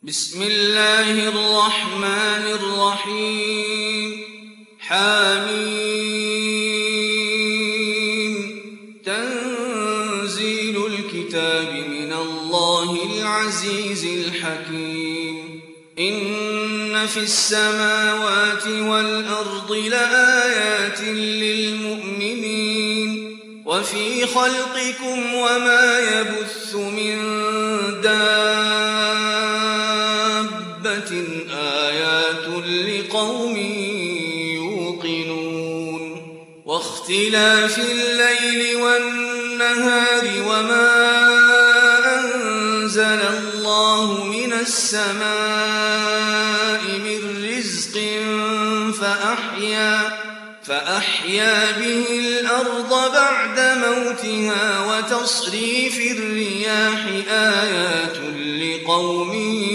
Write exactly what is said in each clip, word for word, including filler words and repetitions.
بسم الله الرحمن الرحيم حميم تنزيل الكتاب من الله العزيز الحكيم إن في السماوات والأرض لآيات للمؤمنين وفي خلقكم وما يبث من دابة آيات لقوم يوقنون واختلاف الليل والنهار وما أنزل الله من السماء من رزق فأحيا فأحيا به الأرض بعد موتها وتصريف الرياح آيات لقوم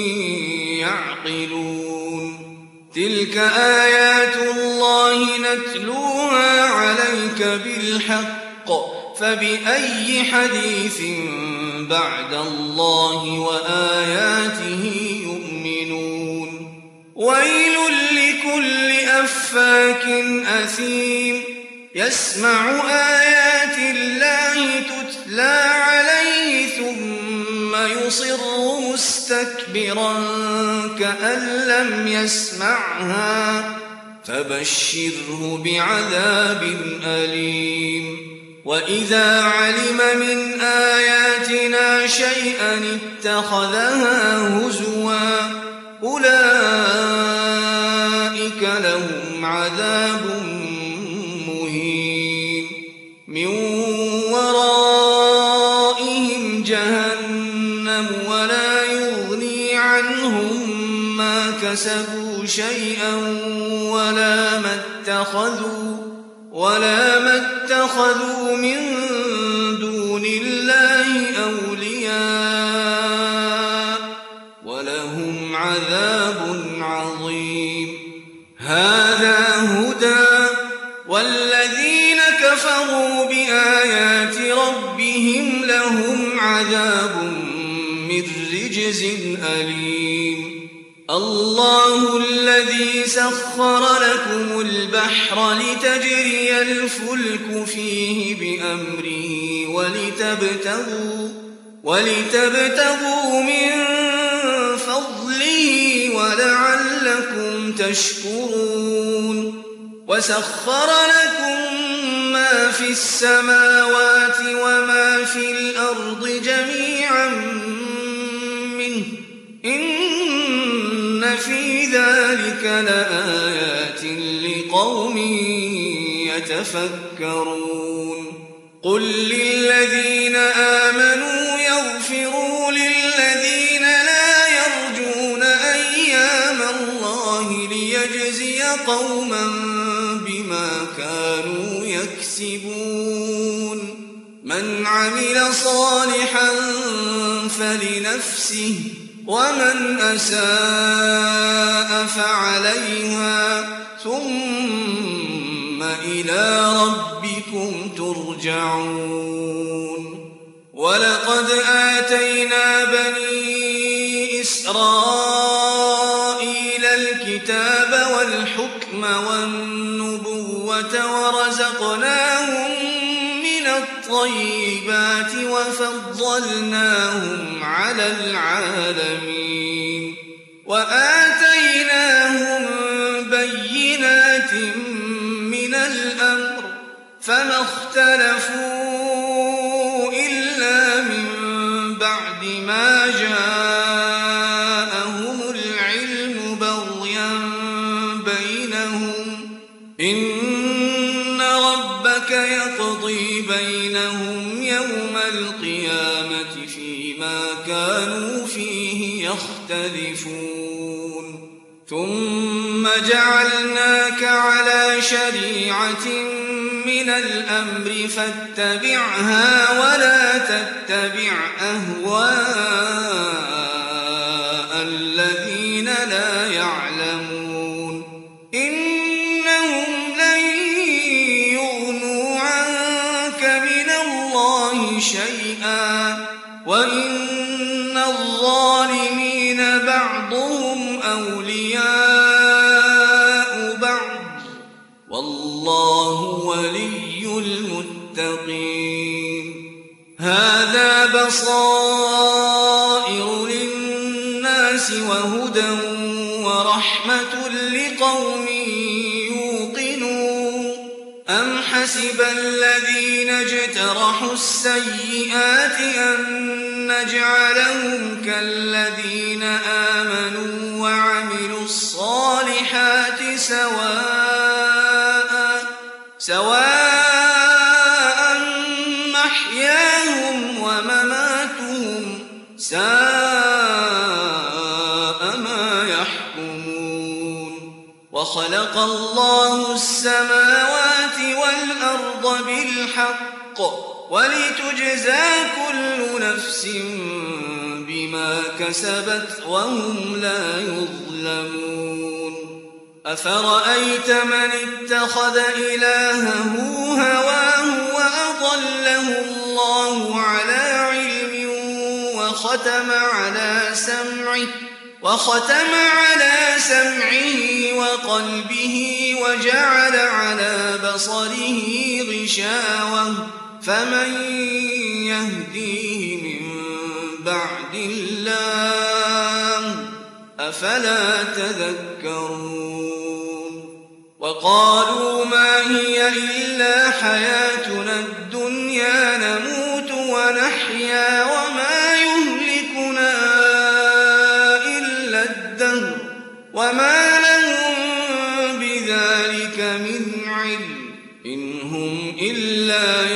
يعقلون تلك آيات الله نتلوها عليك بالحق فبأي حديث بعد الله وآياته يؤمنون ويل لكل أفاك أثيم يسمع آيات الله تتلى عليه ثم يصر مستكبرا كأن لم يسمعها فبشره بعذاب أليم وإذا علم من آياتنا شيئا اتخذها هزوا أولئك لهم عذاب مهين من ورائهم جهنم ولا يغني عنهم ما كسبوا شيئا ولا ما اتخذوا ولا ما اتخذوا من دون الله أولياء ولهم عذاب عظيم هذا هدى والذين كفروا بآيات ربهم لهم عذاب من رجز أليم الله الذي سخر لكم البحر لتجري الفلك فيه بأمره ولتبتغوا, ولتبتغوا من فضله ولعلكم تشكرون وسخر لكم ما في السماوات وما في الأرض جميعا منه إن في ذلك لآيات لقوم يتفكرون قل للذين آمنوا يغفروا للذين لا يرجون أيام الله ليجزي قوما بما كانوا يكسبون من عمل صالحا فلنفسه ومن أساء فعليها ثم إلى ربكم ترجعون ولقد آتينا بني إسرائيل الكتاب والحكم والنبوة ورزقناهم من الطيبات وفضلناهم على العالمين وآتيناهم بينات من الأمر فما اختلفوا إلا من بعد ما جاءهم العلم بغيا بينهم إن ربك يقضي بينهم يوم القيامة فيما كانوا فيه يختلفون ثم جعلناك على شريعة من الأمر فاتبعها ولا تتبع أهواء الذين لا يعلمون إنهم لن يغنوا عنك من الله شيئا وإن الظالمين بعد بعضهم أولياء بعض والله ولي المتقين. هذا بصائر للناس وهدى ورحمة لقوم يوقنون. أم حسب الذين اجترحوا السيئات أن نجعلهم كالذين آمنوا وعملوا الصالحات سواء سواء محياهم ومماتهم ساء ما يحكمون. وخلق الله السماوات والأرض بالحق ولتجزى كل نفس بما كسبت وهم لا يظلمون. أفرأيت من اتخذ إلهه هواه وأضله الله على علم وختم على سمعه وختم على سمعه وقلبه وجعل على بصره غشاوة فمن يهديه من بعد الله أفلا تذكرون. وقالوا ما هي إلا حياتنا الدنيا نموت ونحيا وما يهلكنا إلا الدهر وما لهم بذلك من علم إن هم إلا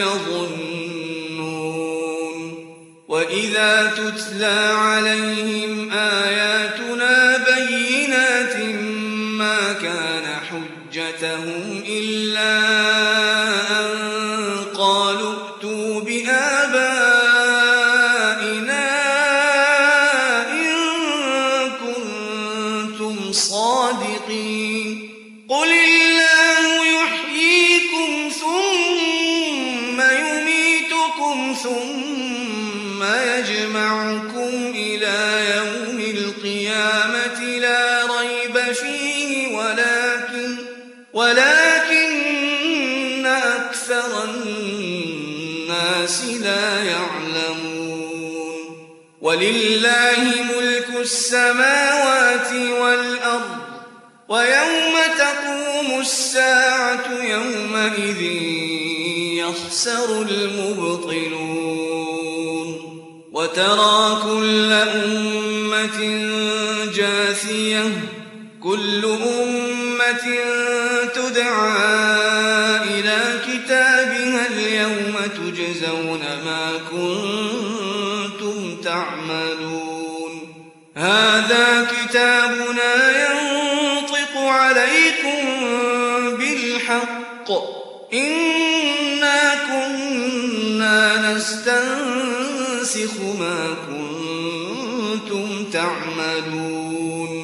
يظنون. وإذا تتلى عليهم آياتنا بينات ما كان حجتهم إلا أن قالوا ائتوا بآبائنا إن كنتم صادقين. قل الله يحييكم ثم يميتكم ثم يجمعكم إلى يوم القيامة لا ريب فيه ولكن ولكن أكثر الناس لا يعلمون. ولله ملك السماوات والأرض ويوم تقوم الساعة يومئذ يخسر المبطلون. وترى كل أمة جاثية كل أمة تدعى إلى كتابها اليوم تجزون ما كنتم تعملون. هذا كتابنا ينطق عليكم بالحق إنا كنا نستنسخ ما كنتم تعملون.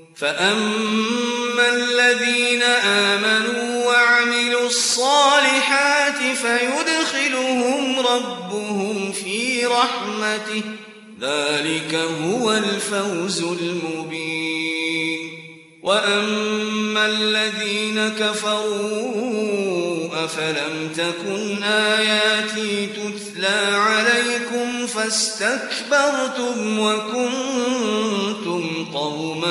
فأما الذين آمنوا وعملوا الصالحات فيدخلهم ربهم في رحمته ذلك هو الفوز المبين. وأما الذين كفروا أفلم تكن آياتي تتلى عليكم فاستكبرتم وكنتم قوما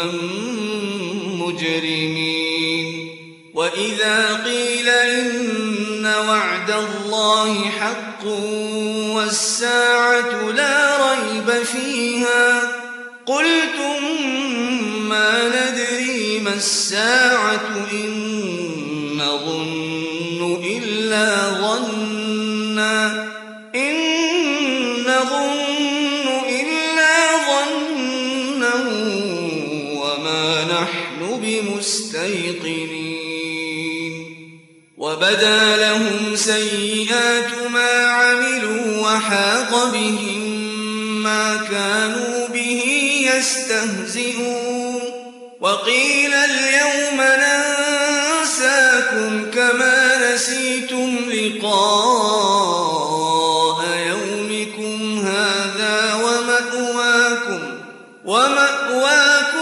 مجرمين. وإذا قيل إن وعد الله حق والساعة لا ريب فيها قلتم ما ندري ما الساعة إن نظن إلا ظنا إن نظن إلا ظنا وما نحن بمستيقنين. وبدا لهم سيئات ما عملوا وحاق بهم ما كانوا به يستهزئون. وقيل اليوم ننساكم كما نسيتم لقاء يومكم هذا ومأواكم ومأواكم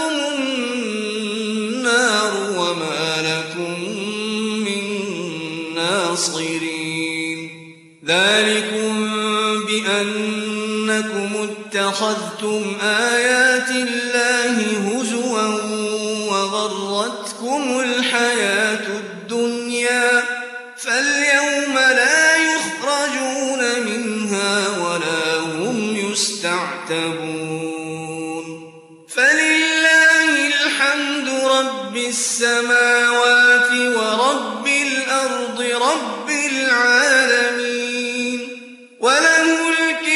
أَتَّخَذْتُمْ آيَاتِ اللَّهِ هُزُوًا وَغَرَّتْكُمُ الْحَيَاةُ الدُّنْيَا فَالْيَوْمَ لَا يُخْرَجُونَ مِنْهَا وَلَا هُمْ يُسْتَعْتَبُونَ فَلِلَّهِ الْحَمْدُ رَبِّ السَّمَاوَاتِ وَرَبِّ الْأَرْضِ رَبِّ الْعَالَمِينَ وَلَهُ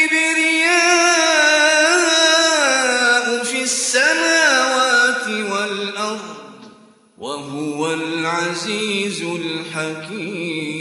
الْكِبْرِيَاءُ فِي السَّمَاوَاتِ وَالْأَرْضِ وَهُوَ الْعَزِيزُ الْحَكِيمُ.